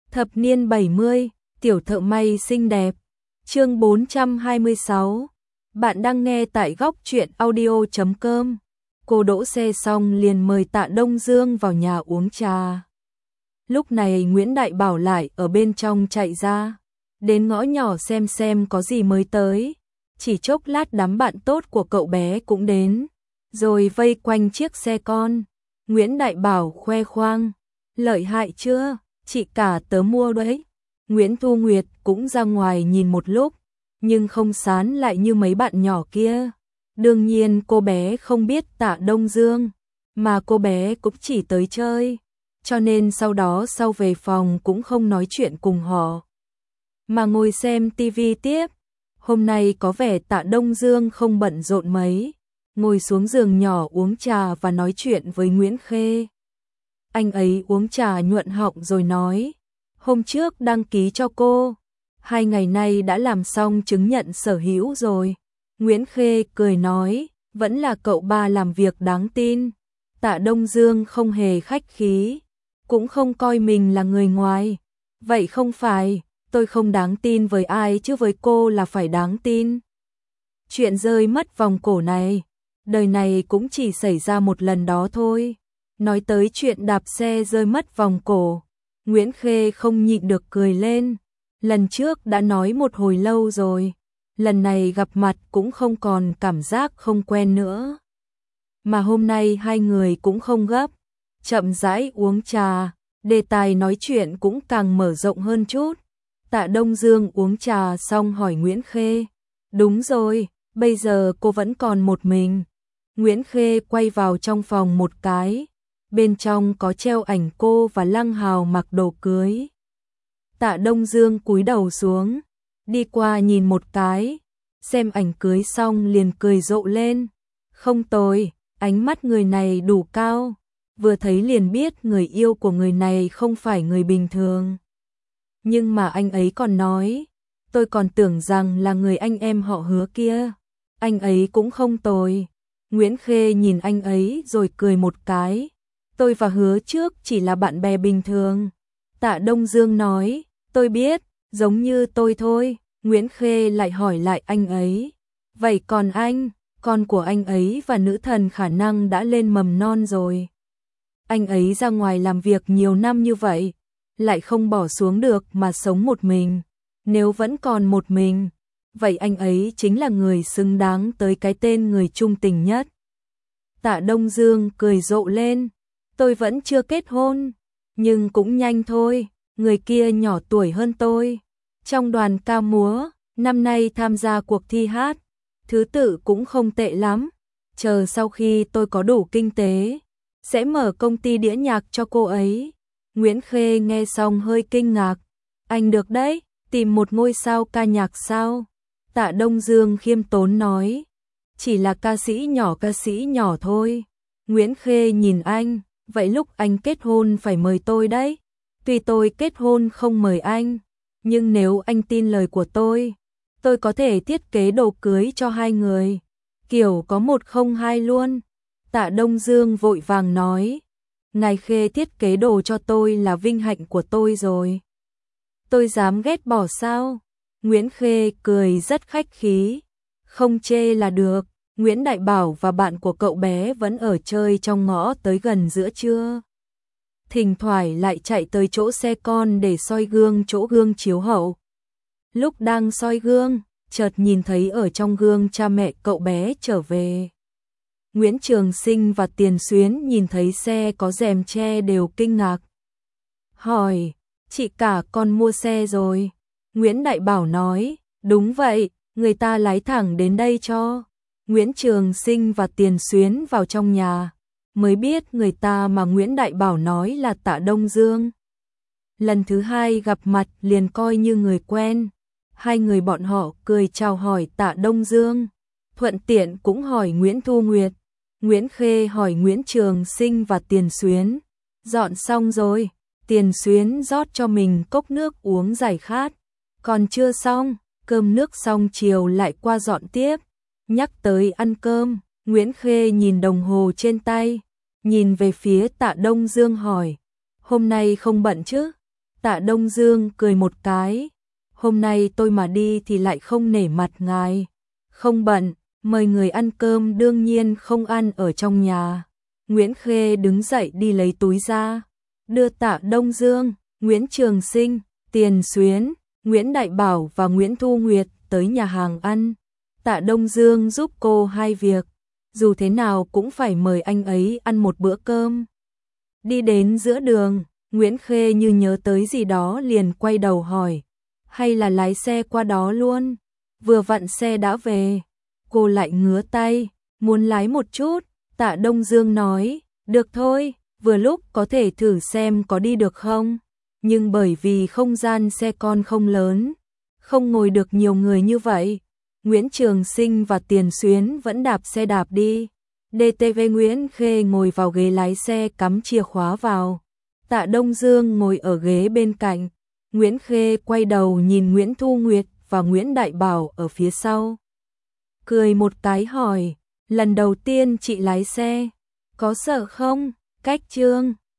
Thập niên 70, tiểu thợ may xinh đẹp. Chương 426. Bạn đang nghe tại góc truyện audio.com. Cô đỗ xe xong liền mời Tạ Đông Dương vào nhà uống trà. Lúc này Nguyễn Đại Bảo lại ở bên trong chạy ra, đến ngõ nhỏ xem có gì mới tới. Chỉ chốc lát đám bạn tốt của cậu bé cũng đến, rồi vây quanh chiếc xe con. Nguyễn Đại Bảo khoe khoang, lợi hại chưa? Chị cả tớ mua đấy. Nguyễn Thu Nguyệt cũng ra ngoài nhìn một lúc, nhưng không sán lại như mấy bạn nhỏ kia. Đương nhiên cô bé không biết Tạ Đông Dương, mà cô bé cũng chỉ tới chơi, cho nên sau về phòng cũng không nói chuyện cùng họ, mà ngồi xem tivi tiếp. Hôm nay có vẻ Tạ Đông Dương không bận rộn mấy, ngồi xuống giường nhỏ uống trà và nói chuyện với Nguyễn Khê. Anh ấy uống trà nhuận họng rồi nói, hôm trước đăng ký cho cô, 2 ngày nay đã làm xong chứng nhận sở hữu rồi. Nguyễn Khê cười nói, vẫn là cậu ba làm việc đáng tin. Tạ Đông Dương không hề khách khí, cũng không coi mình là người ngoài. Vậy không phải, tôi không đáng tin với ai chứ với cô là phải đáng tin. Chuyện rơi mất vòng cổ này, đời này cũng chỉ xảy ra một lần đó thôi. Nói tới chuyện đạp xe rơi mất vòng cổ, Nguyễn Khê không nhịn được cười lên. Lần trước đã nói một hồi lâu rồi, lần này gặp mặt cũng không còn cảm giác không quen nữa. Mà hôm nay hai người cũng không gấp, chậm rãi uống trà, đề tài nói chuyện cũng càng mở rộng hơn chút. Tạ Đông Dương uống trà xong hỏi Nguyễn Khê, đúng rồi, bây giờ cô vẫn còn một mình. Nguyễn Khê quay vào trong phòng một cái, bên trong có treo ảnh cô và Lăng Hào mặc đồ cưới. Tạ Đông Dương cúi đầu xuống, đi qua nhìn một cái, xem ảnh cưới xong liền cười rộ lên. Không tồi, ánh mắt người này đủ cao, vừa thấy liền biết người yêu của người này không phải người bình thường. Nhưng mà anh ấy còn nói, tôi còn tưởng rằng là người anh em họ Hứa kia. Anh ấy cũng không tồi. Nguyễn Khê nhìn anh ấy rồi cười một cái. Tôi và Hứa trước chỉ là bạn bè bình thường. Tạ Đông Dương nói, tôi biết, giống như tôi thôi. Nguyễn Khê lại hỏi lại anh ấy, vậy còn anh, con của anh ấy và nữ thần khả năng đã lên mầm non rồi. Anh ấy ra ngoài làm việc nhiều năm như vậy, lại không bỏ xuống được mà sống một mình. Nếu vẫn còn một mình, vậy anh ấy chính là người xứng đáng tới cái tên người trung tình nhất. Tạ Đông Dương cười rộ lên, tôi vẫn chưa kết hôn, nhưng cũng nhanh thôi, người kia nhỏ tuổi hơn tôi. Trong đoàn ca múa, năm nay tham gia cuộc thi hát, thứ tự cũng không tệ lắm. Chờ sau khi tôi có đủ kinh tế, sẽ mở công ty đĩa nhạc cho cô ấy. Nguyễn Khê nghe xong hơi kinh ngạc, anh được đấy, tìm một ngôi sao ca nhạc sao? Tạ Đông Dương khiêm tốn nói, chỉ là ca sĩ nhỏ thôi. Nguyễn Khê nhìn anh, vậy lúc anh kết hôn phải mời tôi đấy. Tuy tôi kết hôn không mời anh, nhưng nếu anh tin lời của tôi có thể thiết kế đồ cưới cho hai người, kiểu có 102 luôn. Tạ Đông Dương vội vàng nói, ngài Khê thiết kế đồ cho tôi là vinh hạnh của tôi rồi. Tôi dám ghét bỏ sao? Nguyễn Khê cười rất khách khí, không chê là được. Nguyễn Đại Bảo và bạn của cậu bé vẫn ở chơi trong ngõ tới gần giữa trưa. Thỉnh thoảng lại chạy tới chỗ xe con để soi gương chỗ gương chiếu hậu. Lúc đang soi gương, chợt nhìn thấy ở trong gương cha mẹ cậu bé trở về. Nguyễn Trường Sinh và Tiền Xuyến nhìn thấy xe có rèm che đều kinh ngạc. Hỏi, chị cả con mua xe rồi? Nguyễn Đại Bảo nói, đúng vậy, người ta lái thẳng đến đây cho. Nguyễn Trường Sinh và Tiền Xuyến vào trong nhà, mới biết người ta mà Nguyễn Đại Bảo nói là Tạ Đông Dương. Lần thứ hai gặp mặt liền coi như người quen. Hai người bọn họ cười chào hỏi Tạ Đông Dương, thuận tiện cũng hỏi Nguyễn Thu Nguyệt. Nguyễn Khê hỏi Nguyễn Trường Sinh và Tiền Xuyến, dọn xong rồi? Tiền Xuyến rót cho mình cốc nước uống giải khát. Còn chưa xong, cơm nước xong chiều lại qua dọn tiếp. Nhắc tới ăn cơm, Nguyễn Khê nhìn đồng hồ trên tay, nhìn về phía Tạ Đông Dương hỏi, hôm nay không bận chứ? Tạ Đông Dương cười một cái, hôm nay tôi mà đi thì lại không nể mặt ngài. Không bận, mời người ăn cơm đương nhiên không ăn ở trong nhà. Nguyễn Khê đứng dậy đi lấy túi ra, đưa Tạ Đông Dương, Nguyễn Trường Sinh, Tiền Xuyến, Nguyễn Đại Bảo và Nguyễn Thu Nguyệt tới nhà hàng ăn. Tạ Đông Dương giúp cô hai việc, dù thế nào cũng phải mời anh ấy ăn một bữa cơm. Đi đến giữa đường, Nguyễn Khê như nhớ tới gì đó liền quay đầu hỏi, hay là lái xe qua đó luôn? Vừa vặn xe đã về. Cô lại ngứa tay, muốn lái một chút. Tạ Đông Dương nói, được thôi, vừa lúc có thể thử xem có đi được không. Nhưng bởi vì không gian xe con không lớn, không ngồi được nhiều người như vậy, Nguyễn Trường Sinh và Tiền Xuyến vẫn đạp xe đạp đi. DTV Nguyễn Khê ngồi vào ghế lái xe cắm chìa khóa vào. Tạ Đông Dương ngồi ở ghế bên cạnh. Nguyễn Khê quay đầu nhìn Nguyễn Thu Nguyệt và Nguyễn Đại Bảo ở phía sau. Cười một cái hỏi, lần đầu tiên chị lái xe, có sợ không? Cách Trương